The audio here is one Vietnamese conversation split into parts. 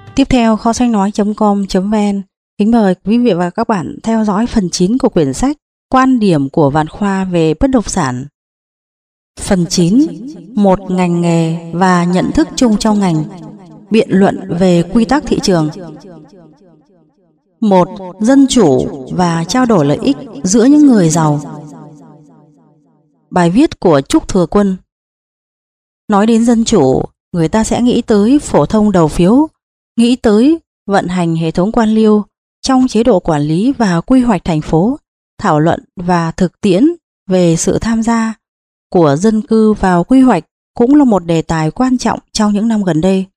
Tiếp theo, kho sách nói.com.vn kính mời quý vị và các bạn theo dõi phần 9 của quyển sách Quan điểm của Vạn Khoa về bất động sản. Phần 9. Một ngành nghề và nhận thức chung trong ngành. Biện luận về quy tắc thị trường. 1. Dân chủ và trao đổi lợi ích giữa những người giàu. Bài viết của Trúc Thừa Quân. Nói đến dân chủ, người ta sẽ nghĩ tới phổ thông đầu phiếu, nghĩ tới vận hành hệ thống quan liêu trong chế độ quản lý và quy hoạch thành phố, thảo luận và thực tiễn về sự tham gia của dân cư vào quy hoạch cũng là một đề tài quan trọng trong những năm gần đây.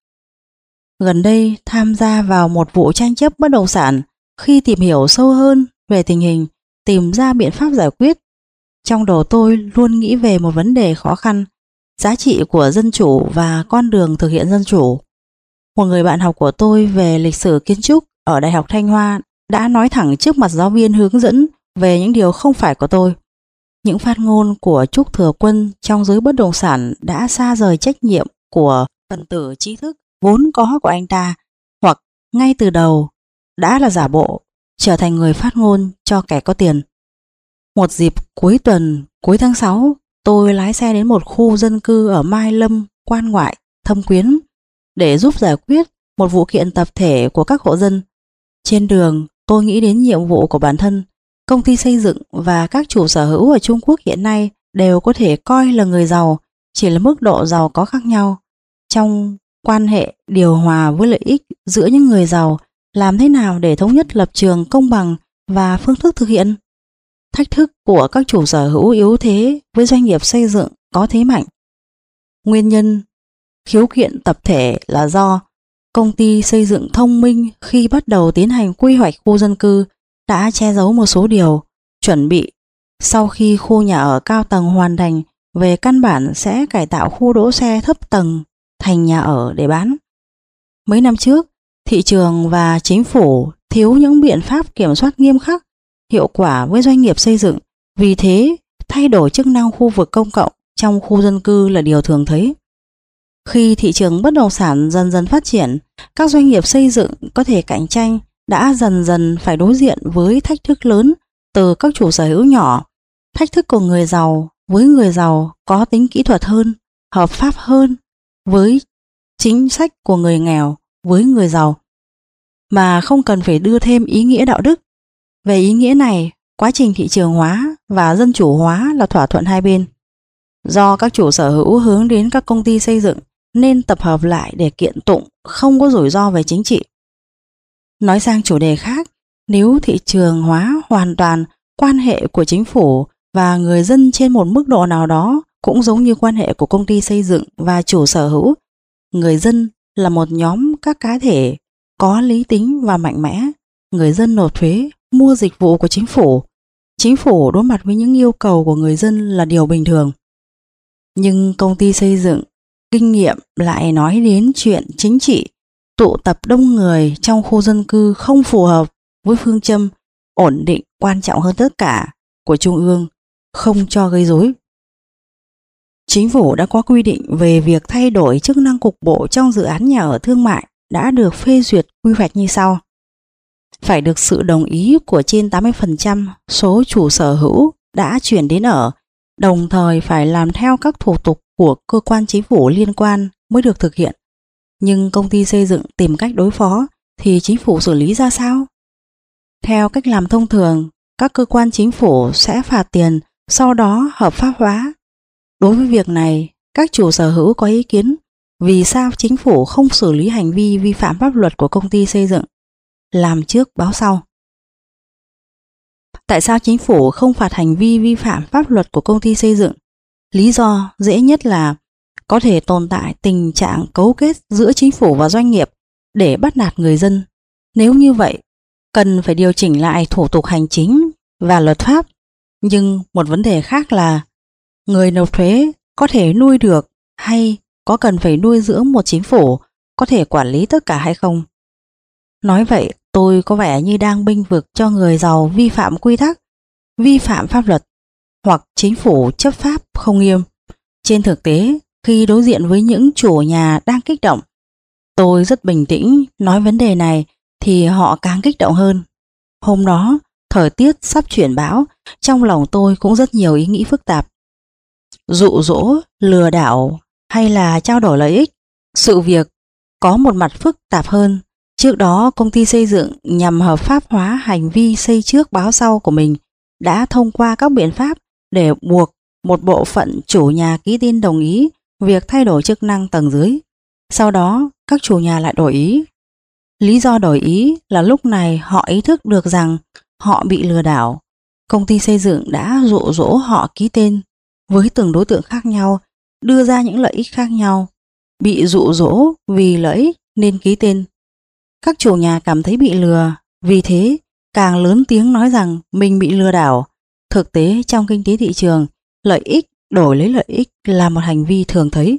Gần đây, tham gia vào một vụ tranh chấp bất động sản, khi tìm hiểu sâu hơn về tình hình, tìm ra biện pháp giải quyết, trong đầu tôi luôn nghĩ về một vấn đề khó khăn: giá trị của dân chủ và con đường thực hiện dân chủ. Một người bạn học của tôi về lịch sử kiến trúc ở Đại học Thanh Hoa đã nói thẳng trước mặt giáo viên hướng dẫn về những điều không phải của tôi. Những phát ngôn của Trúc Thừa Quân trong giới bất động sản đã xa rời trách nhiệm của phần tử trí thức vốn có của anh ta, hoặc ngay từ đầu đã là giả bộ, trở thành người phát ngôn cho kẻ có tiền. Một dịp cuối tuần, cuối tháng 6, tôi lái xe đến một khu dân cư ở Mai Lâm, Quan Ngoại, Thâm Quyến để giúp giải quyết một vụ kiện tập thể của các hộ dân. Trên đường, tôi nghĩ đến nhiệm vụ của bản thân. Công ty xây dựng và các chủ sở hữu ở Trung Quốc hiện nay đều có thể coi là người giàu, chỉ là mức độ giàu có khác nhau. Trong quan hệ điều hòa với lợi ích giữa những người giàu, làm thế nào để thống nhất lập trường công bằng và phương thức thực hiện? Thách thức của các chủ sở hữu yếu thế với doanh nghiệp xây dựng có thế mạnh. Nguyên nhân khiếu kiện tập thể là do công ty xây dựng thông minh khi bắt đầu tiến hành quy hoạch khu dân cư đã che giấu một số điều, chuẩn bị sau khi khu nhà ở cao tầng hoàn thành, về căn bản sẽ cải tạo khu đỗ xe thấp tầng thành nhà ở để bán. Mấy năm trước, thị trường và chính phủ thiếu những biện pháp kiểm soát nghiêm khắc, hiệu quả với doanh nghiệp xây dựng, vì thế thay đổi chức năng khu vực công cộng trong khu dân cư là điều thường thấy. Khi thị trường bất động sản dần dần phát triển, các doanh nghiệp xây dựng có thể cạnh tranh đã dần dần phải đối diện với thách thức lớn từ các chủ sở hữu nhỏ. Thách thức của người giàu với người giàu có tính kỹ thuật hơn, hợp pháp hơn, với chính sách của người nghèo với người giàu, mà không cần phải đưa thêm ý nghĩa đạo đức. Về ý nghĩa này, quá trình thị trường hóa và dân chủ hóa là thỏa thuận hai bên. Do các chủ sở hữu hướng đến các công ty xây dựng nên tập hợp lại để kiện tụng, không có rủi ro về chính trị. Nói sang chủ đề khác, nếu thị trường hóa hoàn toàn, quan hệ của chính phủ và người dân trên một mức độ nào đó cũng giống như quan hệ của công ty xây dựng và chủ sở hữu. Người dân là một nhóm các cá thể có lý tính và mạnh mẽ. Người dân nộp thuế, mua dịch vụ của chính phủ. Chính phủ đối mặt với những yêu cầu của người dân là điều bình thường. Nhưng công ty xây dựng, kinh nghiệm lại nói đến chuyện chính trị, tụ tập đông người trong khu dân cư không phù hợp với phương châm ổn định quan trọng hơn tất cả của Trung ương, không cho gây rối. Chính phủ đã có quy định về việc thay đổi chức năng cục bộ trong dự án nhà ở thương mại đã được phê duyệt quy hoạch như sau. Phải được sự đồng ý của trên 80% số chủ sở hữu đã chuyển đến ở, đồng thời phải làm theo các thủ tục của cơ quan chính phủ liên quan mới được thực hiện. Nhưng công ty xây dựng tìm cách đối phó thì chính phủ xử lý ra sao? Theo cách làm thông thường, các cơ quan chính phủ sẽ phạt tiền, sau đó hợp pháp hóa. Đối với việc này, các chủ sở hữu có ý kiến vì sao chính phủ không xử lý hành vi vi phạm pháp luật của công ty xây dựng, làm trước báo sau. Tại sao chính phủ không phạt hành vi vi phạm pháp luật của công ty xây dựng? Lý do dễ nhất là có thể tồn tại tình trạng cấu kết giữa chính phủ và doanh nghiệp để bắt nạt người dân. Nếu như vậy, cần phải điều chỉnh lại thủ tục hành chính và luật pháp. Nhưng một vấn đề khác là người nộp thuế có thể nuôi được hay có cần phải nuôi dưỡng một chính phủ có thể quản lý tất cả hay không? Nói vậy, tôi có vẻ như đang bênh vực cho người giàu vi phạm quy tắc, vi phạm pháp luật, hoặc chính phủ chấp pháp không nghiêm. Trên thực tế, khi đối diện với những chủ nhà đang kích động, Tôi rất bình tĩnh nói vấn đề này thì họ càng kích động hơn. Hôm đó, thời tiết sắp chuyển bão, trong lòng tôi cũng rất nhiều ý nghĩ phức tạp. Dụ dỗ, lừa đảo hay là trao đổi lợi ích? Sự việc có một mặt phức tạp hơn. Trước đó, công ty xây dựng nhằm hợp pháp hóa hành vi xây trước báo sau của mình đã thông qua các biện pháp để buộc một bộ phận chủ nhà ký tên đồng ý việc thay đổi chức năng tầng dưới. Sau đó, các chủ nhà lại đổi ý. Lý do đổi ý là lúc này họ ý thức được rằng họ bị lừa đảo. Công ty xây dựng đã dụ dỗ họ ký tên với từng đối tượng khác nhau, đưa ra những lợi ích khác nhau. Bị dụ dỗ vì lợi ích nên ký tên. Các chủ nhà cảm thấy bị lừa, vì thế càng lớn tiếng nói rằng mình bị lừa đảo. Thực tế trong kinh tế thị trường, lợi ích đổi lấy lợi ích là một hành vi thường thấy.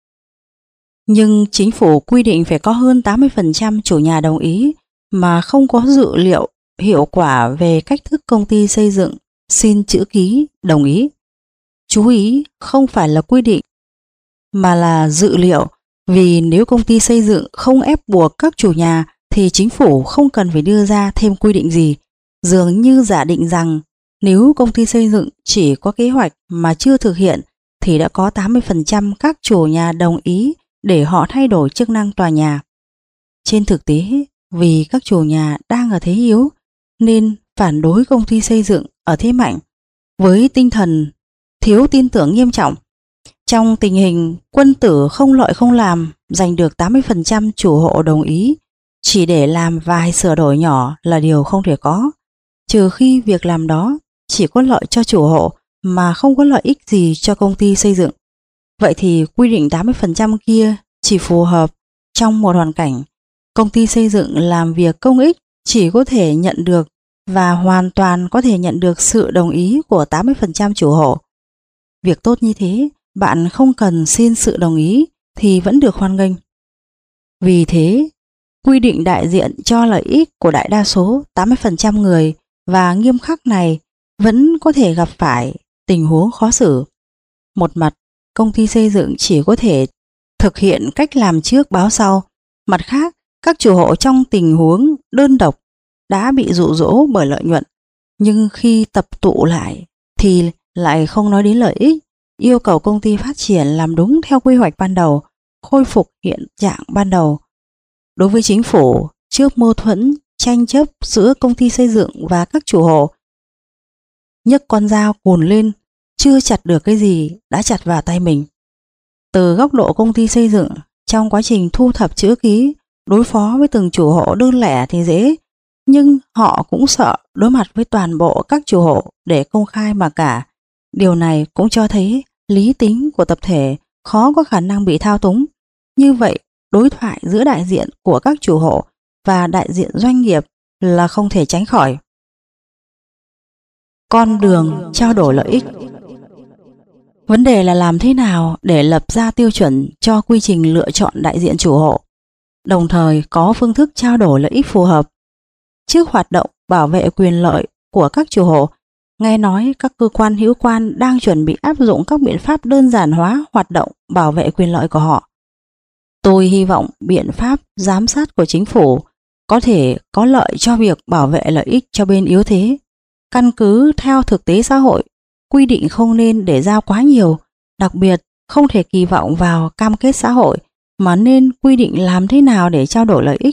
Nhưng chính phủ quy định phải có hơn 80% chủ nhà đồng ý mà không có dữ liệu hiệu quả về cách thức công ty xây dựng xin chữ ký đồng ý. Chú ý, không phải là quy định mà là dữ liệu, vì nếu công ty xây dựng không ép buộc các chủ nhà thì chính phủ không cần phải đưa ra thêm quy định gì, dường như giả định rằng nếu công ty xây dựng chỉ có kế hoạch mà chưa thực hiện thì đã có 80% các chủ nhà đồng ý để họ thay đổi chức năng tòa nhà. Trên thực tế, vì các chủ nhà đang ở thế yếu nên phản đối công ty xây dựng ở thế mạnh, với tinh thần thiếu tin tưởng nghiêm trọng. Trong tình hình quân tử không lợi không làm, giành được 80% chủ hộ đồng ý chỉ để làm vài sửa đổi nhỏ là điều không thể có, trừ khi việc làm đó chỉ có lợi cho chủ hộ mà không có lợi ích gì cho công ty xây dựng. Vậy thì quy định 80% kia chỉ phù hợp trong một hoàn cảnh công ty xây dựng làm việc công ích chỉ có thể nhận được và hoàn toàn có thể nhận được sự đồng ý của 80% chủ hộ. Việc tốt như thế, bạn không cần xin sự đồng ý thì vẫn được hoan nghênh. Vì thế, quy định đại diện cho lợi ích của đại đa số 80% người và nghiêm khắc này vẫn có thể gặp phải tình huống khó xử. Một mặt, công ty xây dựng chỉ có thể thực hiện cách làm trước báo sau. Mặt khác, các chủ hộ trong tình huống đơn độc đã bị dụ dỗ bởi lợi nhuận, nhưng khi tập tụ lại thì lại không nói đến lợi ích, yêu cầu công ty phát triển làm đúng theo quy hoạch ban đầu, khôi phục hiện trạng ban đầu. Đối với chính phủ, trước mâu thuẫn, tranh chấp giữa công ty xây dựng và các chủ hộ, nhấc con dao cùn lên, chưa chặt được cái gì đã chặt vào tay mình. Từ góc độ công ty xây dựng, trong quá trình thu thập chữ ký, đối phó với từng chủ hộ đơn lẻ thì dễ, nhưng họ cũng sợ đối mặt với toàn bộ các chủ hộ để công khai mà cả. Điều này cũng cho thấy lý tính của tập thể khó có khả năng bị thao túng. Như vậy, đối thoại giữa đại diện của các chủ hộ và đại diện doanh nghiệp là không thể tránh khỏi. Con đường trao đổi lợi ích. Vấn đề là làm thế nào để lập ra tiêu chuẩn cho quy trình lựa chọn đại diện chủ hộ, đồng thời có phương thức trao đổi lợi ích phù hợp. Trước hoạt động bảo vệ quyền lợi của các chủ hộ, nghe nói các cơ quan hữu quan đang chuẩn bị áp dụng các biện pháp đơn giản hóa hoạt động bảo vệ quyền lợi của họ. Tôi hy vọng biện pháp giám sát của chính phủ có thể có lợi cho việc bảo vệ lợi ích cho bên yếu thế. Căn cứ theo thực tế xã hội, quy định không nên để giao quá nhiều, đặc biệt không thể kỳ vọng vào cam kết xã hội, mà nên quy định làm thế nào để trao đổi lợi ích.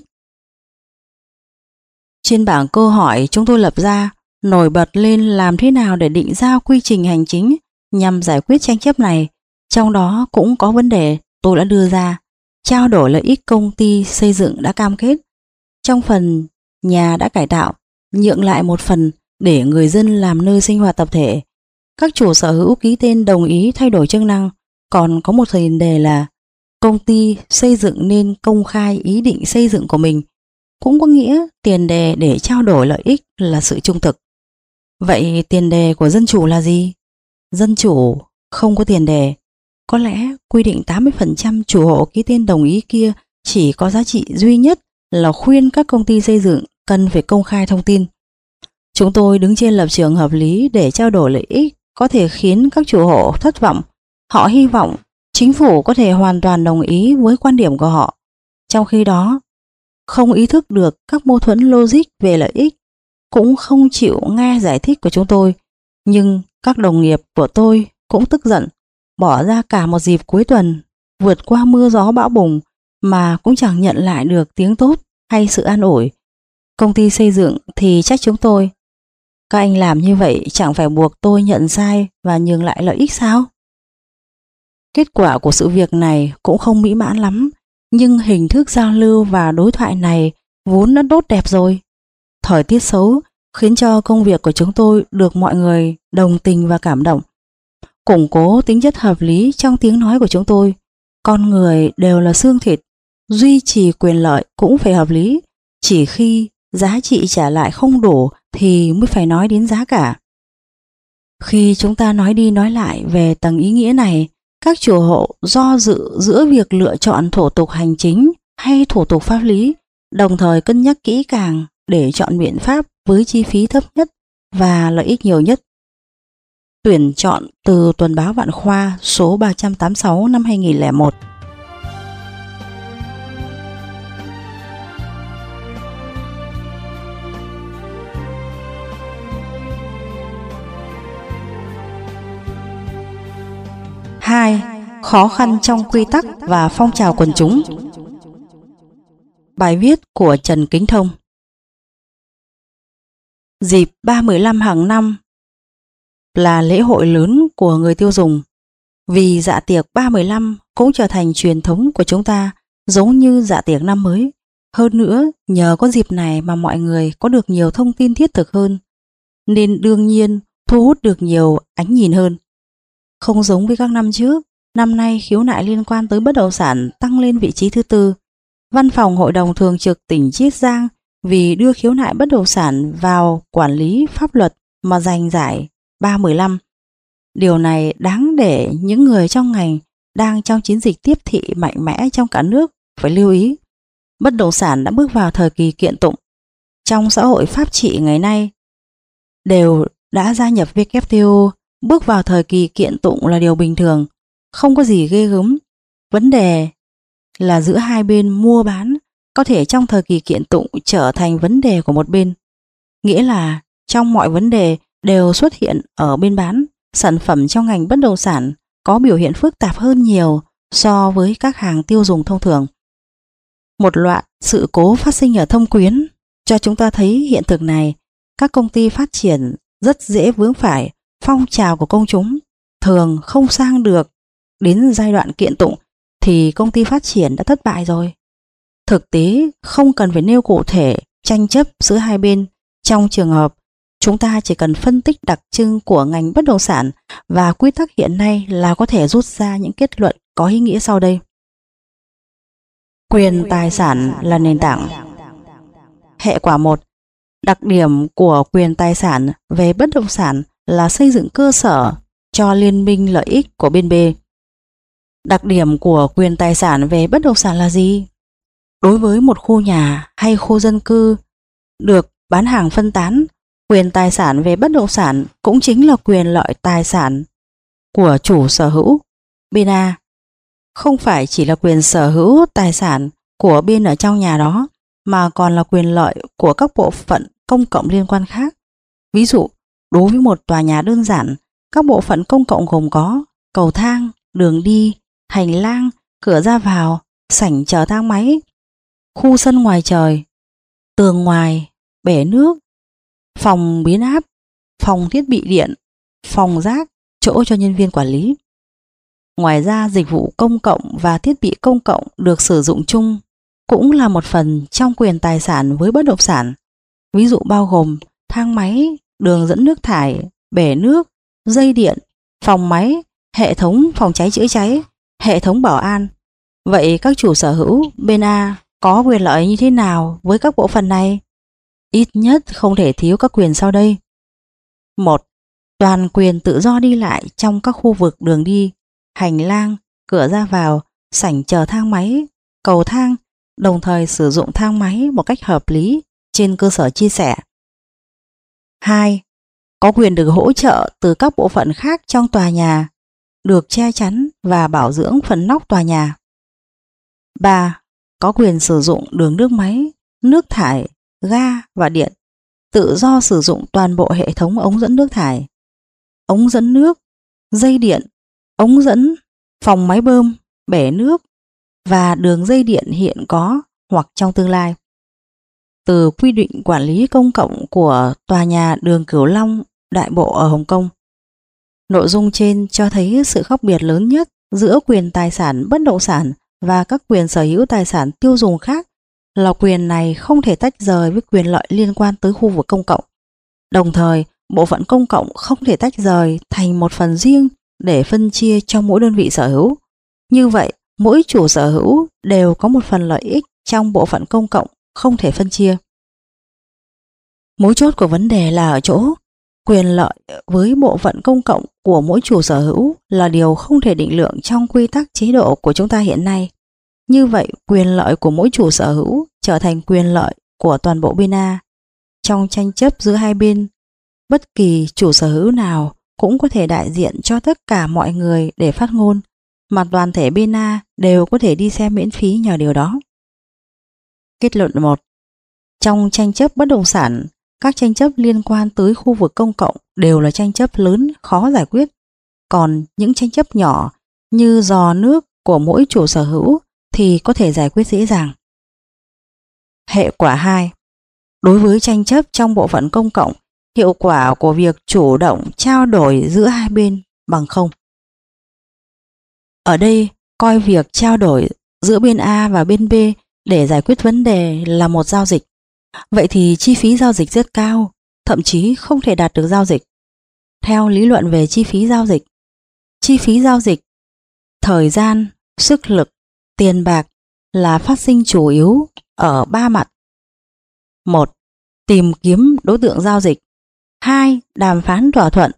Trên bảng câu hỏi chúng tôi lập ra, nổi bật lên làm thế nào để định ra quy trình hành chính nhằm giải quyết tranh chấp này. Trong đó cũng có vấn đề tôi đã đưa ra, trao đổi lợi ích công ty xây dựng đã cam kết. Trong phần nhà đã cải tạo, nhượng lại một phần để người dân làm nơi sinh hoạt tập thể. Các chủ sở hữu ký tên đồng ý thay đổi chức năng. Còn có một tiền đề là công ty xây dựng nên công khai ý định xây dựng của mình. Cũng có nghĩa tiền đề để trao đổi lợi ích là sự trung thực. Vậy tiền đề của dân chủ là gì? Dân chủ không có tiền đề. Có lẽ quy định 80% chủ hộ ký tên đồng ý kia chỉ có giá trị duy nhất là khuyên các công ty xây dựng cần phải công khai thông tin. Chúng tôi đứng trên lập trường hợp lý để trao đổi lợi ích có thể khiến các chủ hộ thất vọng. Họ hy vọng chính phủ có thể hoàn toàn đồng ý với quan điểm của họ. Trong khi đó, không ý thức được các mâu thuẫn logic về lợi ích, cũng không chịu nghe giải thích của chúng tôi. Nhưng các đồng nghiệp của tôi cũng tức giận, bỏ ra cả một dịp cuối tuần, vượt qua mưa gió bão bùng mà cũng chẳng nhận lại được tiếng tốt hay sự an ủi. Công ty xây dựng thì trách chúng tôi. Các anh làm như vậy chẳng phải buộc tôi nhận sai và nhường lại lợi ích sao? Kết quả của sự việc này cũng không mỹ mãn lắm, nhưng hình thức giao lưu và đối thoại này vốn đã tốt đẹp rồi. Thời tiết xấu khiến cho công việc của chúng tôi được mọi người đồng tình và cảm động. Củng cố tính chất hợp lý trong tiếng nói của chúng tôi. Con người đều là xương thịt, duy trì quyền lợi cũng phải hợp lý. Chỉ khi giá trị trả lại không đủ thì mới phải nói đến giá cả. Khi chúng ta nói đi nói lại về tầng ý nghĩa này, các chủ hộ do dự giữa việc lựa chọn thủ tục hành chính hay thủ tục pháp lý, đồng thời cân nhắc kỹ càng để chọn biện pháp với chi phí thấp nhất và lợi ích nhiều nhất. Tuyển chọn từ Tuần báo Vạn Khoa số 386 năm 2001. Hai, khó khăn trong quy tắc và phong trào quần chúng. Bài viết của Trần Kính Thông. Dịp 3/15 hàng năm là lễ hội lớn của người tiêu dùng. Vì dạ tiệc 3/15 cũng trở thành truyền thống của chúng ta, giống như dạ tiệc năm mới. Hơn nữa, nhờ có dịp này mà mọi người có được nhiều thông tin thiết thực hơn, nên đương nhiên thu hút được nhiều ánh nhìn hơn. Không giống với các năm trước, năm nay khiếu nại liên quan tới bất động sản tăng lên vị trí thứ tư. Văn phòng Hội đồng Thường trực tỉnh Chiết Giang vì đưa khiếu nại bất động sản vào quản lý pháp luật mà giành giải 3/15. Điều này đáng để những người trong ngành đang trong chiến dịch tiếp thị mạnh mẽ trong cả nước phải lưu ý. Bất động sản đã bước vào thời kỳ kiện tụng. Trong xã hội pháp trị ngày nay đều đã gia nhập WTO, bước vào thời kỳ kiện tụng là điều bình thường, không có gì ghê gớm. Vấn đề là giữa hai bên mua bán có thể trong thời kỳ kiện tụng trở thành vấn đề của một bên. Nghĩa là trong mọi vấn đề đều xuất hiện ở bên bán, sản phẩm trong ngành bất động sản có biểu hiện phức tạp hơn nhiều so với các hàng tiêu dùng thông thường. Một loạt sự cố phát sinh ở Thâm Quyến cho chúng ta thấy hiện thực này. Các công ty phát triển rất dễ vướng phải phong trào của công chúng, thường không sang được đến giai đoạn kiện tụng thì công ty phát triển đã thất bại rồi. Thực tế không cần phải nêu cụ thể tranh chấp giữa hai bên. Trong trường hợp, chúng ta chỉ cần phân tích đặc trưng của ngành bất động sản và quy tắc hiện nay là có thể rút ra những kết luận có ý nghĩa sau đây. Quyền tài sản là nền tảng. Hệ quả 1. Đặc điểm của quyền tài sản về bất động sản là xây dựng cơ sở cho liên minh lợi ích của bên B. Đặc điểm của quyền tài sản về bất động sản là gì? Đối với một khu nhà hay khu dân cư được bán hàng phân tán, quyền tài sản về bất động sản cũng chính là quyền lợi tài sản của chủ sở hữu bên A. Không phải chỉ là quyền sở hữu tài sản của bên ở trong nhà đó, mà còn là quyền lợi của các bộ phận công cộng liên quan khác. Ví dụ, đối với một tòa nhà đơn giản, các bộ phận công cộng gồm có cầu thang, đường đi, hành lang, cửa ra vào, sảnh chờ thang máy, khu sân ngoài trời, tường ngoài, bể nước, phòng biến áp, phòng thiết bị điện, phòng rác, chỗ cho nhân viên quản lý. Ngoài ra, dịch vụ công cộng và thiết bị công cộng được sử dụng chung cũng là một phần trong quyền tài sản với bất động sản. Ví dụ bao gồm thang máy, đường dẫn nước thải, bể nước, dây điện, phòng máy, hệ thống phòng cháy chữa cháy, hệ thống bảo an. Vậy các chủ sở hữu bên A có quyền lợi như thế nào với các bộ phận này? Ít nhất không thể thiếu các quyền sau đây. 1. Toàn quyền tự do đi lại trong các khu vực đường đi, hành lang, cửa ra vào, sảnh chờ thang máy, cầu thang, đồng thời sử dụng thang máy một cách hợp lý trên cơ sở chia sẻ. 2. Có quyền được hỗ trợ từ các bộ phận khác trong tòa nhà, được che chắn và bảo dưỡng phần nóc tòa nhà. 3. có quyền sử dụng đường nước máy, nước thải, ga và điện, tự do sử dụng toàn bộ hệ thống ống dẫn nước thải, ống dẫn nước, dây điện, ống dẫn, phòng máy bơm, bể nước và đường dây điện hiện có hoặc trong tương lai. Từ quy định quản lý công cộng của tòa nhà đường Cửu Long Đại Bộ ở Hồng Kông. Nội dung trên cho thấy sự khác biệt lớn nhất giữa quyền tài sản bất động sản và các quyền sở hữu tài sản tiêu dùng khác là quyền này không thể tách rời với quyền lợi liên quan tới khu vực công cộng. Đồng thời, bộ phận công cộng không thể tách rời thành một phần riêng để phân chia cho mỗi đơn vị sở hữu. Như vậy, mỗi chủ sở hữu đều có một phần lợi ích trong bộ phận công cộng không thể phân chia. Mấu chốt của vấn đề là ở chỗ quyền lợi với bộ phận công cộng của mỗi chủ sở hữu là điều không thể định lượng trong quy tắc chế độ của chúng ta hiện nay. Như vậy, quyền lợi của mỗi chủ sở hữu trở thành quyền lợi của toàn bộ bên A. Trong tranh chấp giữa hai bên, bất kỳ chủ sở hữu nào cũng có thể đại diện cho tất cả mọi người để phát ngôn, mà toàn thể bên A đều có thể đi xem miễn phí nhờ điều đó. Kết luận 1. Trong tranh chấp bất động sản, các tranh chấp liên quan tới khu vực công cộng đều là tranh chấp lớn khó giải quyết, còn những tranh chấp nhỏ như giò nước của mỗi chủ sở hữu thì có thể giải quyết dễ dàng. Hệ quả 2. Đối với tranh chấp trong bộ phận công cộng, hiệu quả của việc chủ động trao đổi giữa hai bên bằng không. Ở đây, coi việc trao đổi giữa bên A và bên B để giải quyết vấn đề là một giao dịch. Vậy thì chi phí giao dịch rất cao, thậm chí không thể đạt được giao dịch. Theo lý luận về chi phí giao dịch, thời gian, sức lực, tiền bạc là phát sinh chủ yếu ở 3 mặt. 1. Tìm kiếm đối tượng giao dịch. 2. Đàm phán thỏa thuận.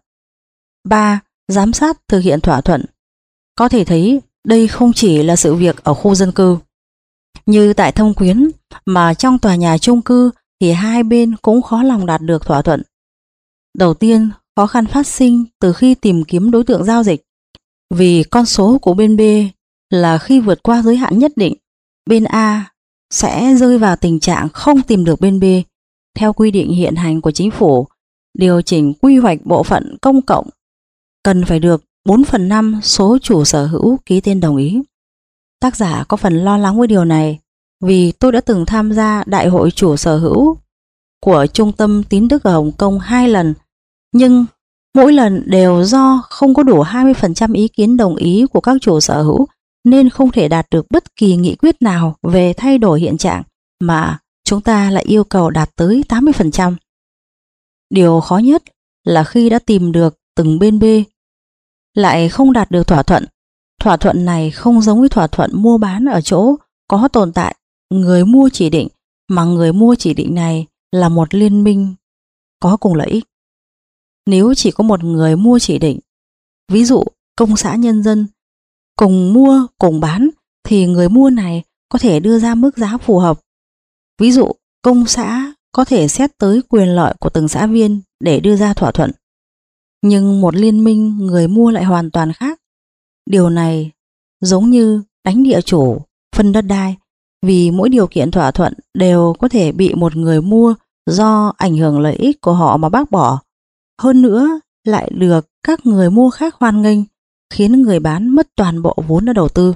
3. Giám sát thực hiện thỏa thuận. Có thể thấy đây không chỉ là sự việc ở khu dân cư. Như tại Thông Quyến mà trong tòa nhà chung cư thì hai bên cũng khó lòng đạt được thỏa thuận. Đầu tiên, khó khăn phát sinh từ khi tìm kiếm đối tượng giao dịch. Vì con số của bên B là khi vượt qua giới hạn nhất định, bên A sẽ rơi vào tình trạng không tìm được bên B. Theo quy định hiện hành của chính phủ, điều chỉnh quy hoạch bộ phận công cộng cần phải được 4/5 số chủ sở hữu ký tên đồng ý. Tác giả có phần lo lắng với điều này vì tôi đã từng tham gia đại hội chủ sở hữu của Trung tâm Tín Đức ở Hồng Kông 2 lần, nhưng mỗi lần đều do không có đủ 20% ý kiến đồng ý của các chủ sở hữu nên không thể đạt được bất kỳ nghị quyết nào về thay đổi hiện trạng mà chúng ta lại yêu cầu đạt tới 80%. Điều khó nhất là khi đã tìm được từng bên B lại không đạt được thỏa thuận. Thỏa thuận này không giống với thỏa thuận mua bán ở chỗ có tồn tại người mua chỉ định, mà người mua chỉ định này là một liên minh có cùng lợi ích. Nếu chỉ có một người mua chỉ định, ví dụ công xã nhân dân, cùng mua cùng bán, thì người mua này có thể đưa ra mức giá phù hợp. Ví dụ công xã có thể xét tới quyền lợi của từng xã viên để đưa ra thỏa thuận. Nhưng một liên minh người mua lại hoàn toàn khác. Điều này giống như đánh địa chủ, phân đất đai, vì mỗi điều kiện thỏa thuận đều có thể bị một người mua do ảnh hưởng lợi ích của họ mà bác bỏ. Hơn nữa lại được các người mua khác hoan nghênh, khiến người bán mất toàn bộ vốn đã đầu tư.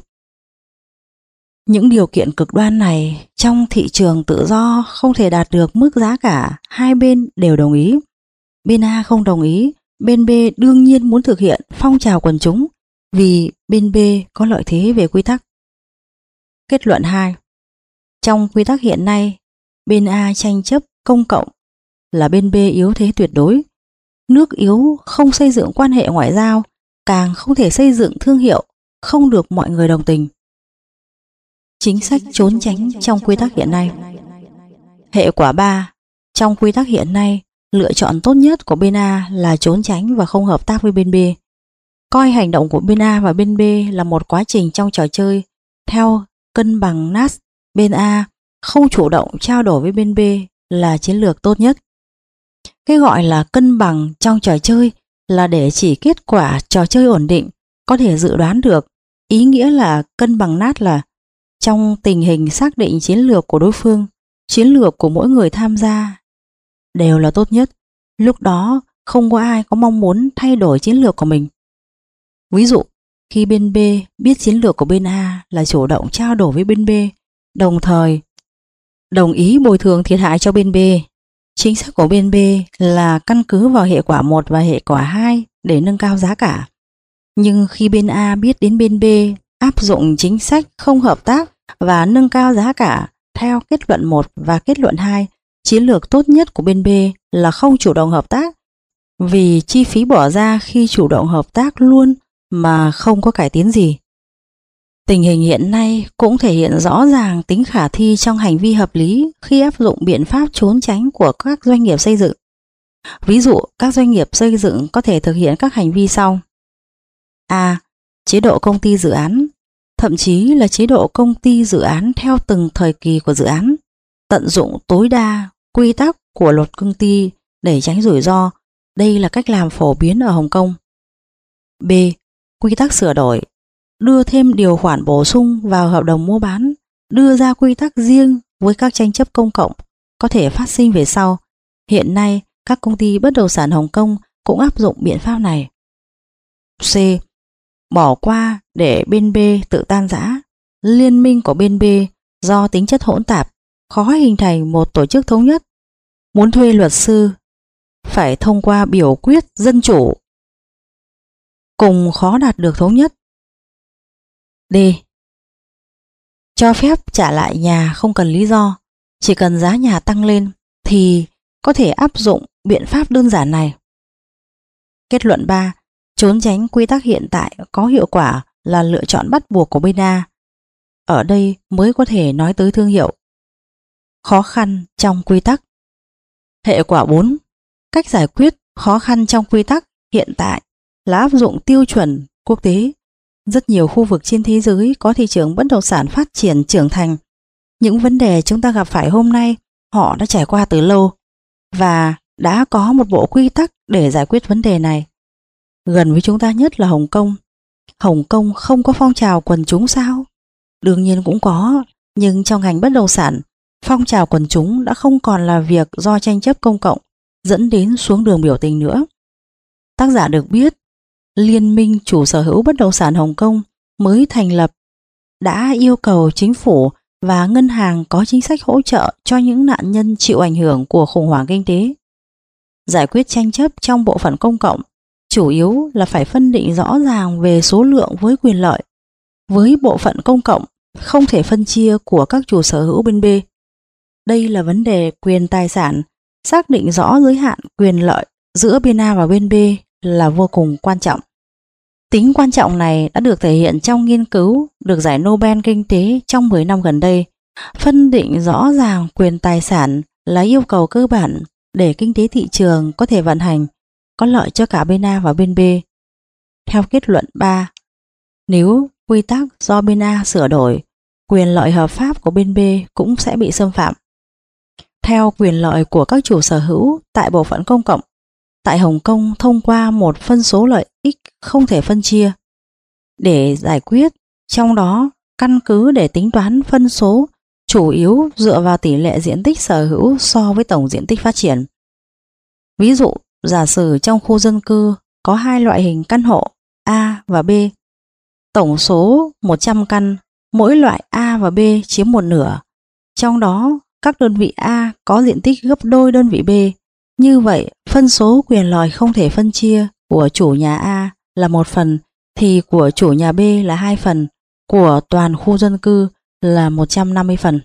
Những điều kiện cực đoan này trong thị trường tự do không thể đạt được mức giá cả hai bên đều đồng ý. Bên A không đồng ý, bên B đương nhiên muốn thực hiện phong trào quần chúng vì bên B có lợi thế về quy tắc. Kết luận 2. Trong quy tắc hiện nay, bên A tranh chấp công cộng là bên B yếu thế tuyệt đối. Nước yếu không xây dựng quan hệ ngoại giao, càng không thể xây dựng thương hiệu, không được mọi người đồng tình. Chính sách trốn tránh trong quy tắc hiện nay. Hệ quả 3. Trong quy tắc hiện nay, lựa chọn tốt nhất của bên A là trốn tránh và không hợp tác với bên B. Coi hành động của bên A và bên B là một quá trình trong trò chơi. Theo cân bằng Nash, bên A không chủ động trao đổi với bên B là chiến lược tốt nhất. Cái gọi là cân bằng trong trò chơi là để chỉ kết quả trò chơi ổn định, có thể dự đoán được. Ý nghĩa là cân bằng Nash là trong tình hình xác định chiến lược của đối phương, chiến lược của mỗi người tham gia đều là tốt nhất. Lúc đó không có ai có mong muốn thay đổi chiến lược của mình. Ví dụ, khi bên B biết chiến lược của bên A là chủ động trao đổi với bên B, đồng thời đồng ý bồi thường thiệt hại cho bên B. Chính sách của bên B là căn cứ vào hệ quả 1 và hệ quả 2 để nâng cao giá cả. Nhưng khi bên A biết đến bên B áp dụng chính sách không hợp tác và nâng cao giá cả theo kết luận 1 và kết luận 2, chiến lược tốt nhất của bên B là không chủ động hợp tác, vì chi phí bỏ ra khi chủ động hợp tác luôn mà không có cải tiến gì. Tình hình hiện nay cũng thể hiện rõ ràng tính khả thi trong hành vi hợp lý khi áp dụng biện pháp trốn tránh của các doanh nghiệp xây dựng. Ví dụ, các doanh nghiệp xây dựng có thể thực hiện các hành vi sau. A. Chế độ công ty dự án, thậm chí là chế độ công ty dự án theo từng thời kỳ của dự án, tận dụng tối đa quy tắc của luật công ty để tránh rủi ro. Đây là cách làm phổ biến ở Hồng Kông. B. Quy tắc sửa đổi, đưa thêm điều khoản bổ sung vào hợp đồng mua bán, đưa ra quy tắc riêng với các tranh chấp công cộng có thể phát sinh về sau. Hiện nay, các công ty bất động sản Hồng Kông cũng áp dụng biện pháp này. C. Bỏ qua để bên B tự tan rã. Liên minh của bên B do tính chất hỗn tạp, khó hình thành một tổ chức thống nhất. Muốn thuê luật sư phải thông qua biểu quyết dân chủ, cùng khó đạt được thống nhất. D. Cho phép trả lại nhà không cần lý do, chỉ cần giá nhà tăng lên thì có thể áp dụng biện pháp đơn giản này. Kết luận 3. Trốn tránh quy tắc hiện tại có hiệu quả là lựa chọn bắt buộc của bên A. Ở đây mới có thể nói tới thương hiệu. Khó khăn trong quy tắc. Hệ quả 4. Cách giải quyết khó khăn trong quy tắc hiện tại là áp dụng tiêu chuẩn quốc tế. Rất nhiều khu vực trên thế giới có thị trường bất động sản phát triển trưởng thành. Những vấn đề chúng ta gặp phải hôm nay họ đã trải qua từ lâu và đã có một bộ quy tắc để giải quyết vấn đề này. Gần với chúng ta nhất là Hồng Kông. Hồng Kông không có phong trào quần chúng sao? Đương nhiên cũng có, nhưng trong ngành bất động sản, phong trào quần chúng đã không còn là việc do tranh chấp công cộng dẫn đến xuống đường biểu tình nữa. Tác giả được biết, Liên minh chủ sở hữu bất động sản Hồng Kông mới thành lập đã yêu cầu chính phủ và ngân hàng có chính sách hỗ trợ cho những nạn nhân chịu ảnh hưởng của khủng hoảng kinh tế. Giải quyết tranh chấp trong bộ phận công cộng chủ yếu là phải phân định rõ ràng về số lượng với quyền lợi. Với bộ phận công cộng không thể phân chia của các chủ sở hữu bên B. Đây là vấn đề quyền tài sản, xác định rõ giới hạn quyền lợi giữa bên A và bên B là vô cùng quan trọng. Tính quan trọng này đã được thể hiện trong nghiên cứu được giải Nobel Kinh tế trong 10 năm gần đây. Phân định rõ ràng quyền tài sản là yêu cầu cơ bản để kinh tế thị trường có thể vận hành, có lợi cho cả bên A và bên B. Theo kết luận 3, nếu quy tắc do bên A sửa đổi, quyền lợi hợp pháp của bên B cũng sẽ bị xâm phạm. Theo quyền lợi của các chủ sở hữu tại bộ phận công cộng, tại Hồng Kông thông qua một phân số lợi ích không thể phân chia. Để giải quyết, trong đó căn cứ để tính toán phân số chủ yếu dựa vào tỷ lệ diện tích sở hữu so với tổng diện tích phát triển. Ví dụ, giả sử trong khu dân cư có hai loại hình căn hộ A và B. Tổng số 100 căn, mỗi loại A và B chiếm một nửa. Trong đó, các đơn vị A có diện tích gấp đôi đơn vị B. Như vậy, phân số quyền lợi không thể phân chia của chủ nhà A là 1 phần, thì của chủ nhà B là 2 phần, của toàn khu dân cư là 150 phần.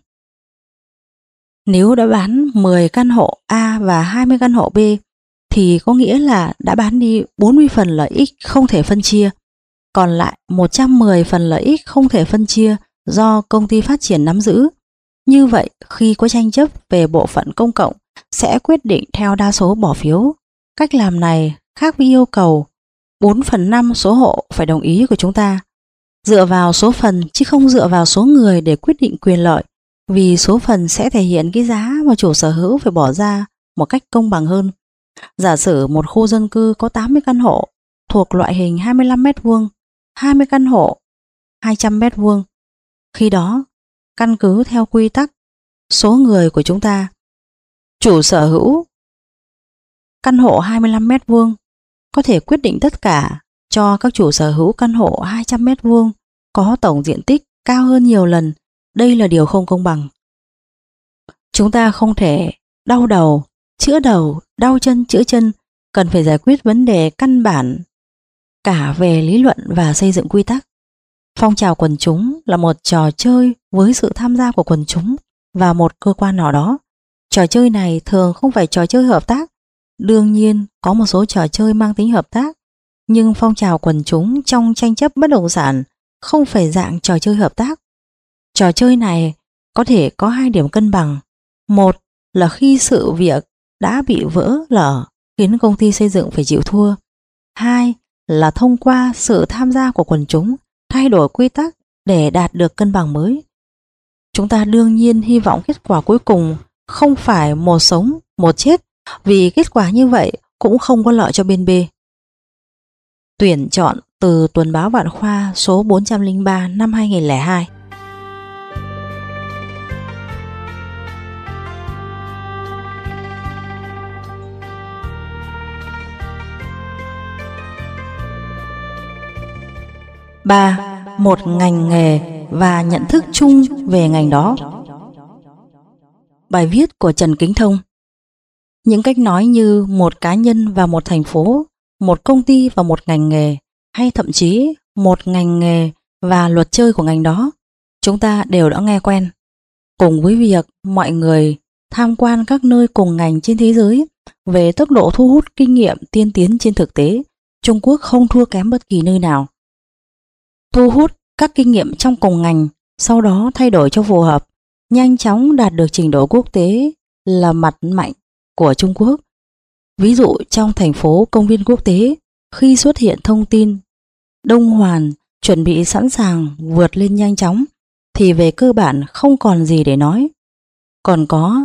Nếu đã bán 10 căn hộ A và 20 căn hộ B, thì có nghĩa là đã bán đi 40 phần lợi ích không thể phân chia. Còn lại 110 phần lợi ích không thể phân chia do công ty phát triển nắm giữ. Như vậy, khi có tranh chấp về bộ phận công cộng, sẽ quyết định theo đa số bỏ phiếu. Cách làm này khác với yêu cầu 4/5 số hộ phải đồng ý của chúng ta. Dựa vào số phần chứ không dựa vào số người để quyết định quyền lợi, vì số phần sẽ thể hiện cái giá mà chủ sở hữu phải bỏ ra một cách công bằng hơn. Giả sử một khu dân cư có 80 căn hộ thuộc loại hình 25 m², 20 căn hộ 200 m². Khi đó, căn cứ theo quy tắc số người của chúng ta. Chủ sở hữu căn hộ 25 mét vuông có thể quyết định tất cả cho các chủ sở hữu căn hộ 200 mét vuông có tổng diện tích cao hơn nhiều lần. Đây là điều không công bằng. Chúng ta không thể đau đầu, đau chân chữa chân, cần phải giải quyết vấn đề căn bản cả về lý luận và xây dựng quy tắc. Phong trào quần chúng là một trò chơi với sự tham gia của quần chúng và một cơ quan nào đó. Trò chơi này thường không phải trò chơi hợp tác. Đương nhiên có một số trò chơi mang tính hợp tác, nhưng phong trào quần chúng trong tranh chấp bất động sản không phải dạng trò chơi hợp tác. Trò chơi này có thể có hai điểm cân bằng. Một là khi sự việc đã bị vỡ lở khiến công ty xây dựng phải chịu thua. Hai là thông qua sự tham gia của quần chúng thay đổi quy tắc để đạt được cân bằng mới. Chúng ta đương nhiên hy vọng kết quả cuối cùng không phải một sống một chết, vì kết quả như vậy cũng không có lợi cho bên B. Tuyển chọn từ Tuần báo Vạn Khoa số 403 năm 2002. Ba, một ngành nghề và nhận thức chung về ngành đó. Bài viết của Trần Kính Thông. Những cách nói như một cá nhân và một thành phố, một công ty và một ngành nghề, hay thậm chí một ngành nghề và luật chơi của ngành đó, chúng ta đều đã nghe quen. Cùng với việc mọi người tham quan các nơi cùng ngành trên thế giới, về tốc độ thu hút kinh nghiệm tiên tiến trên thực tế, Trung Quốc không thua kém bất kỳ nơi nào. Thu hút các kinh nghiệm trong cùng ngành, sau đó thay đổi cho phù hợp, nhanh chóng đạt được trình độ quốc tế là mặt mạnh của Trung Quốc. Ví dụ trong thành phố công viên quốc tế, khi xuất hiện thông tin Đông Hoàn chuẩn bị sẵn sàng vượt lên nhanh chóng, thì về cơ bản không còn gì để nói. Còn có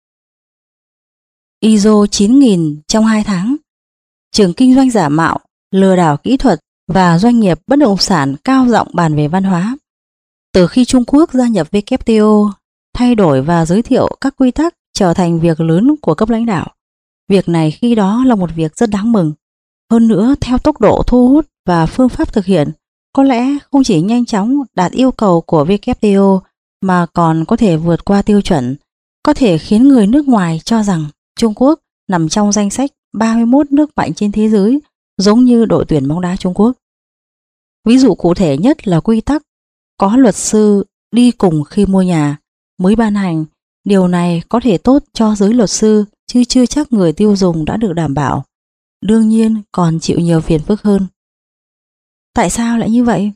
ISO 9000 trong 2 tháng, trường kinh doanh giả mạo, lừa đảo kỹ thuật và doanh nghiệp bất động sản cao giọng bàn về văn hóa. Từ khi Trung Quốc gia nhập WTO, thay đổi và giới thiệu các quy tắc trở thành việc lớn của cấp lãnh đạo. Việc này khi đó là một việc rất đáng mừng. Hơn nữa, theo tốc độ thu hút và phương pháp thực hiện, có lẽ không chỉ nhanh chóng đạt yêu cầu của WTO mà còn có thể vượt qua tiêu chuẩn, có thể khiến người nước ngoài cho rằng Trung Quốc nằm trong danh sách 31 nước mạnh trên thế giới, giống như đội tuyển bóng đá Trung Quốc. Ví dụ cụ thể nhất là quy tắc có luật sư đi cùng khi mua nhà mới ban hành. Điều này có thể tốt cho giới luật sư, chứ chưa chắc người tiêu dùng đã được đảm bảo. Đương nhiên còn chịu nhiều phiền phức hơn. Tại sao lại như vậy?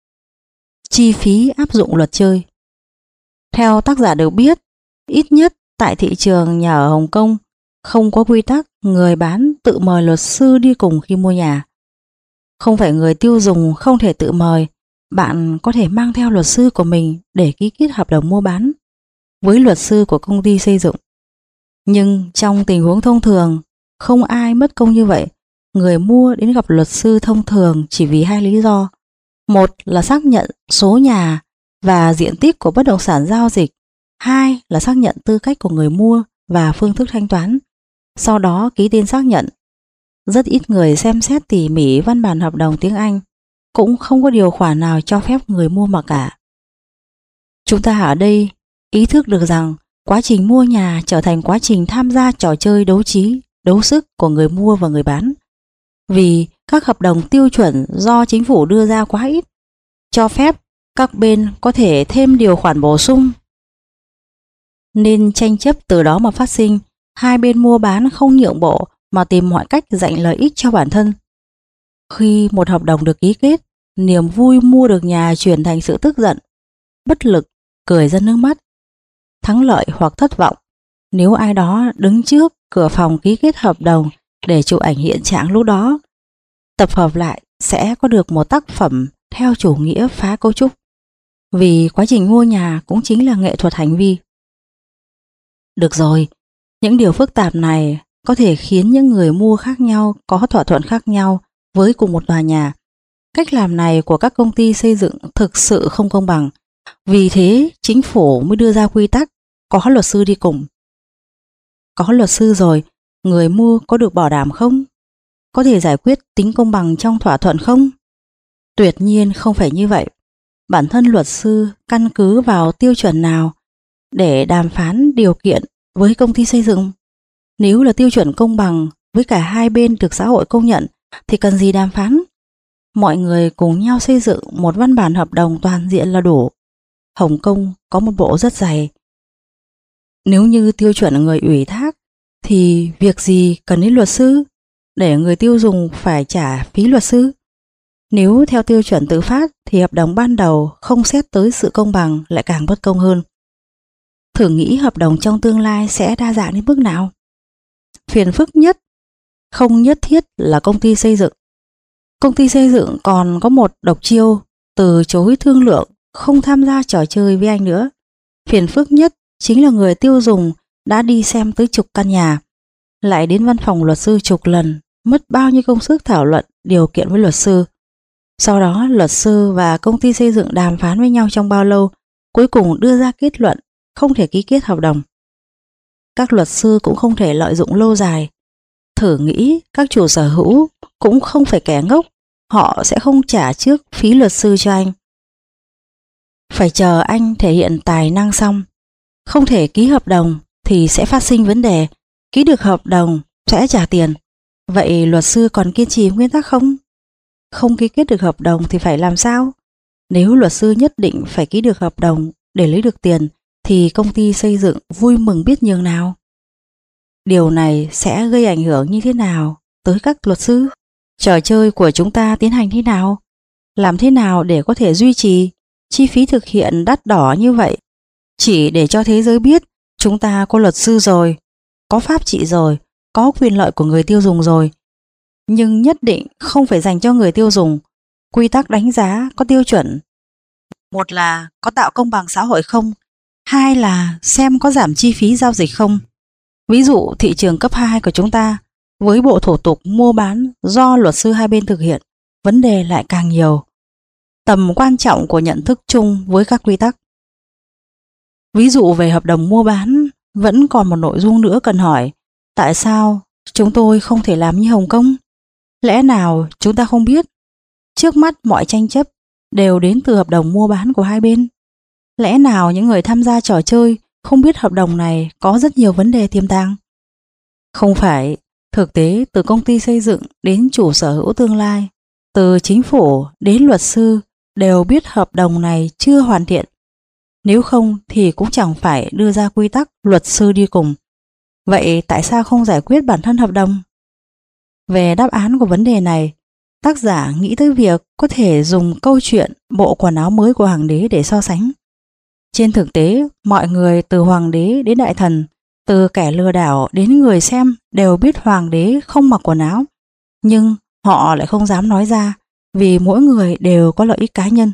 Chi phí áp dụng luật chơi. Theo tác giả được biết, ít nhất tại thị trường nhà ở Hồng Kông không có quy tắc người bán tự mời luật sư đi cùng khi mua nhà. Không phải người tiêu dùng không thể tự mời, bạn có thể mang theo luật sư của mình để ký kết hợp đồng mua bán với luật sư của công ty xây dựng. Nhưng trong tình huống thông thường, không ai mất công như vậy. Người mua đến gặp luật sư thông thường chỉ vì hai lý do. Một là xác nhận số nhà và diện tích của bất động sản giao dịch. Hai là xác nhận tư cách của người mua và phương thức thanh toán. Sau đó ký tên xác nhận. Rất ít người xem xét tỉ mỉ văn bản hợp đồng tiếng Anh, cũng không có điều khoản nào cho phép người mua mặc cả. Chúng ta ở đây ý thức được rằng quá trình mua nhà trở thành quá trình tham gia trò chơi đấu trí, đấu sức của người mua và người bán. Vì các hợp đồng tiêu chuẩn do chính phủ đưa ra quá ít, cho phép các bên có thể thêm điều khoản bổ sung, nên tranh chấp từ đó mà phát sinh. Hai bên mua bán không nhượng bộ mà tìm mọi cách giành lợi ích cho bản thân. Khi một hợp đồng được ký kết, niềm vui mua được nhà chuyển thành sự tức giận, bất lực, cười ra nước mắt, thắng lợi hoặc thất vọng. Nếu ai đó đứng trước cửa phòng ký kết hợp đồng để chụp ảnh hiện trạng lúc đó, tập hợp lại sẽ có được một tác phẩm theo chủ nghĩa phá cấu trúc. Vì quá trình mua nhà cũng chính là nghệ thuật hành vi. Được rồi, những điều phức tạp này có thể khiến những người mua khác nhau có thỏa thuận khác nhau với cùng một tòa nhà. Cách làm này của các công ty xây dựng thực sự không công bằng. Vì thế chính phủ mới đưa ra quy tắc có luật sư đi cùng. Có luật sư rồi, người mua có được bảo đảm không? Có thể giải quyết tính công bằng trong thỏa thuận không? Tuyệt nhiên không phải như vậy. Bản thân luật sư căn cứ vào tiêu chuẩn nào để đàm phán điều kiện với công ty xây dựng? Nếu là tiêu chuẩn công bằng với cả hai bên được xã hội công nhận thì cần gì đàm phán? Mọi người cùng nhau xây dựng một văn bản hợp đồng toàn diện là đủ. Hồng Kông có một bộ rất dày. Nếu như tiêu chuẩn người ủy thác thì việc gì cần đến luật sư để người tiêu dùng phải trả phí luật sư? Nếu theo tiêu chuẩn tự phát thì hợp đồng ban đầu không xét tới sự công bằng lại càng bất công hơn. Thử nghĩ hợp đồng trong tương lai sẽ đa dạng đến mức nào? Phiền phức nhất không nhất thiết là công ty xây dựng. Công ty xây dựng còn có một độc chiêu từ chối thương lượng, không tham gia trò chơi với anh nữa. Phiền phức nhất chính là người tiêu dùng đã đi xem tới chục căn nhà, lại đến văn phòng luật sư chục lần, mất bao nhiêu công sức thảo luận điều kiện với luật sư. Sau đó luật sư và công ty xây dựng đàm phán với nhau trong bao lâu, cuối cùng đưa ra kết luận không thể ký kết hợp đồng. Các luật sư cũng không thể lợi dụng lâu dài. Thử nghĩ các chủ sở hữu cũng không phải kẻ ngốc, họ sẽ không trả trước phí luật sư cho anh. Phải chờ anh thể hiện tài năng xong. Không thể ký hợp đồng thì sẽ phát sinh vấn đề, ký được hợp đồng sẽ trả tiền. Vậy luật sư còn kiên trì nguyên tắc không? Không ký kết được hợp đồng thì phải làm sao? Nếu luật sư nhất định phải ký được hợp đồng để lấy được tiền thì công ty xây dựng vui mừng biết nhường nào. Điều này sẽ gây ảnh hưởng như thế nào tới các luật sư? Trò chơi của chúng ta tiến hành thế nào? Làm thế nào để có thể duy trì chi phí thực hiện đắt đỏ như vậy? Chỉ để cho thế giới biết chúng ta có luật sư rồi, có pháp trị rồi, có quyền lợi của người tiêu dùng rồi. Nhưng nhất định không phải dành cho người tiêu dùng. Quy tắc đánh giá có tiêu chuẩn. Một là có tạo công bằng xã hội không? Hai là xem có giảm chi phí giao dịch không? Ví dụ thị trường cấp 2 của chúng ta với bộ thủ tục mua bán do luật sư hai bên thực hiện, vấn đề lại càng nhiều. Tầm quan trọng của nhận thức chung với các quy tắc. Ví dụ về hợp đồng mua bán, vẫn còn một nội dung nữa cần hỏi. Tại sao chúng tôi không thể làm như Hồng Kông? Lẽ nào chúng ta không biết? Trước mắt mọi tranh chấp đều đến từ hợp đồng mua bán của hai bên. Lẽ nào những người tham gia trò chơi không biết hợp đồng này có rất nhiều vấn đề tiềm tàng? Không phải, thực tế từ công ty xây dựng đến chủ sở hữu tương lai, từ chính phủ đến luật sư đều biết hợp đồng này chưa hoàn thiện. Nếu không thì cũng chẳng phải đưa ra quy tắc luật sư đi cùng. Vậy tại sao không giải quyết bản thân hợp đồng? Về đáp án của vấn đề này, tác giả nghĩ tới việc có thể dùng câu chuyện bộ quần áo mới của hoàng đế để so sánh. Trên thực tế, mọi người từ hoàng đế đến đại thần, từ kẻ lừa đảo đến người xem đều biết hoàng đế không mặc quần áo, nhưng họ lại không dám nói ra vì mỗi người đều có lợi ích cá nhân.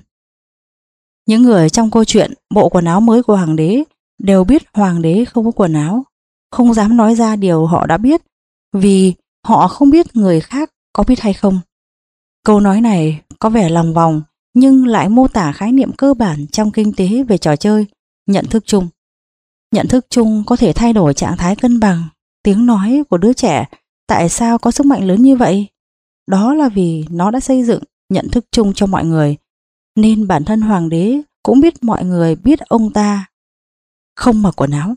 Những người trong câu chuyện bộ quần áo mới của hoàng đế đều biết hoàng đế không có quần áo, không dám nói ra điều họ đã biết vì họ không biết người khác có biết hay không. Câu nói này có vẻ lòng vòng nhưng lại mô tả khái niệm cơ bản trong kinh tế về trò chơi, nhận thức chung. Nhận thức chung có thể thay đổi trạng thái cân bằng, tiếng nói của đứa trẻ tại sao có sức mạnh lớn như vậy? Đó là vì nó đã xây dựng nhận thức chung cho mọi người, nên bản thân hoàng đế cũng biết mọi người biết ông ta không mặc quần áo.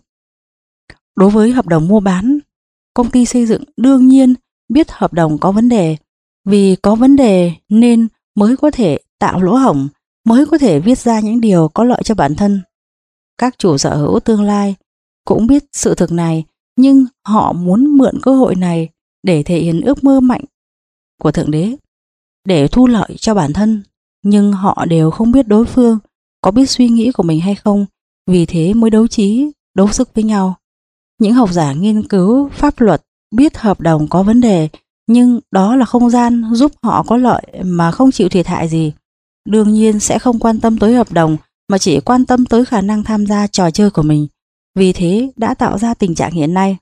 Đối với hợp đồng mua bán, công ty xây dựng đương nhiên biết hợp đồng có vấn đề, vì có vấn đề nên mới có thể tạo lỗ hổng, mới có thể viết ra những điều có lợi cho bản thân. Các chủ sở hữu tương lai cũng biết sự thực này, nhưng họ muốn mượn cơ hội này để thể hiện ước mơ mạnh của Thượng Đế, để thu lợi cho bản thân, nhưng họ đều không biết đối phương có biết suy nghĩ của mình hay không, vì thế mới đấu trí, đấu sức với nhau. Những học giả nghiên cứu pháp luật biết hợp đồng có vấn đề, nhưng đó là không gian giúp họ có lợi mà không chịu thiệt hại gì. Đương nhiên sẽ không quan tâm tới hợp đồng mà chỉ quan tâm tới khả năng tham gia trò chơi của mình. Vì thế đã tạo ra tình trạng hiện nay.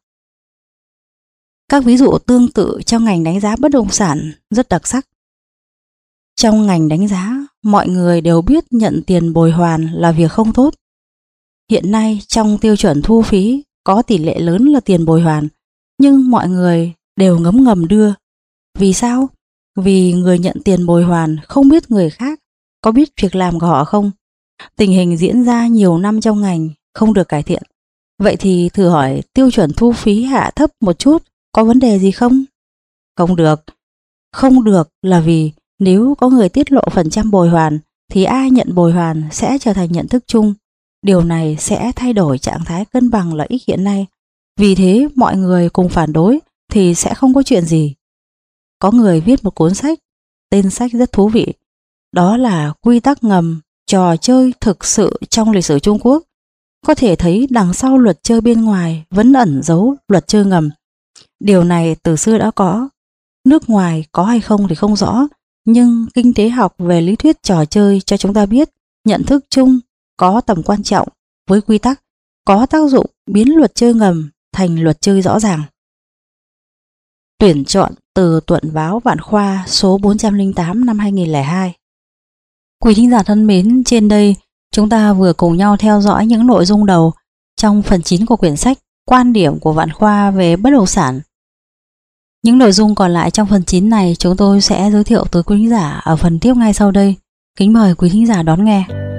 Các ví dụ tương tự trong ngành đánh giá bất động sản rất đặc sắc. Trong ngành đánh giá, mọi người đều biết nhận tiền bồi hoàn là việc không tốt. Hiện nay trong tiêu chuẩn thu phí có tỷ lệ lớn là tiền bồi hoàn, nhưng mọi người đều ngấm ngầm đưa. Vì sao? Vì người nhận tiền bồi hoàn không biết người khác có biết việc làm của họ không. Tình hình diễn ra nhiều năm trong ngành không được cải thiện. Vậy thì thử hỏi tiêu chuẩn thu phí hạ thấp một chút có vấn đề gì không? Không được. Không được là vì nếu có người tiết lộ phần trăm bồi hoàn thì ai nhận bồi hoàn sẽ trở thành nhận thức chung. Điều này sẽ thay đổi trạng thái cân bằng lợi ích hiện nay. Vì thế mọi người cùng phản đối thì sẽ không có chuyện gì. Có người viết một cuốn sách, tên sách rất thú vị. Đó là Quy tắc ngầm, trò chơi thực sự trong lịch sử Trung Quốc. Có thể thấy đằng sau luật chơi bên ngoài vẫn ẩn giấu luật chơi ngầm. Điều này từ xưa đã có. Nước ngoài có hay không thì không rõ, nhưng kinh tế học về lý thuyết trò chơi cho chúng ta biết nhận thức chung có tầm quan trọng với quy tắc, có tác dụng biến luật chơi ngầm thành luật chơi rõ ràng. Tuyển chọn từ Tuần báo Vạn Khoa số 408 năm 2002. Quý thính giả thân mến, trên đây chúng ta vừa cùng nhau theo dõi những nội dung đầu trong phần 9 của quyển sách Quan điểm của Vạn Khoa về bất động sản. Những nội dung còn lại trong phần 9 này chúng tôi sẽ giới thiệu tới quý thính giả ở phần tiếp ngay sau đây. Kính mời quý thính giả đón nghe.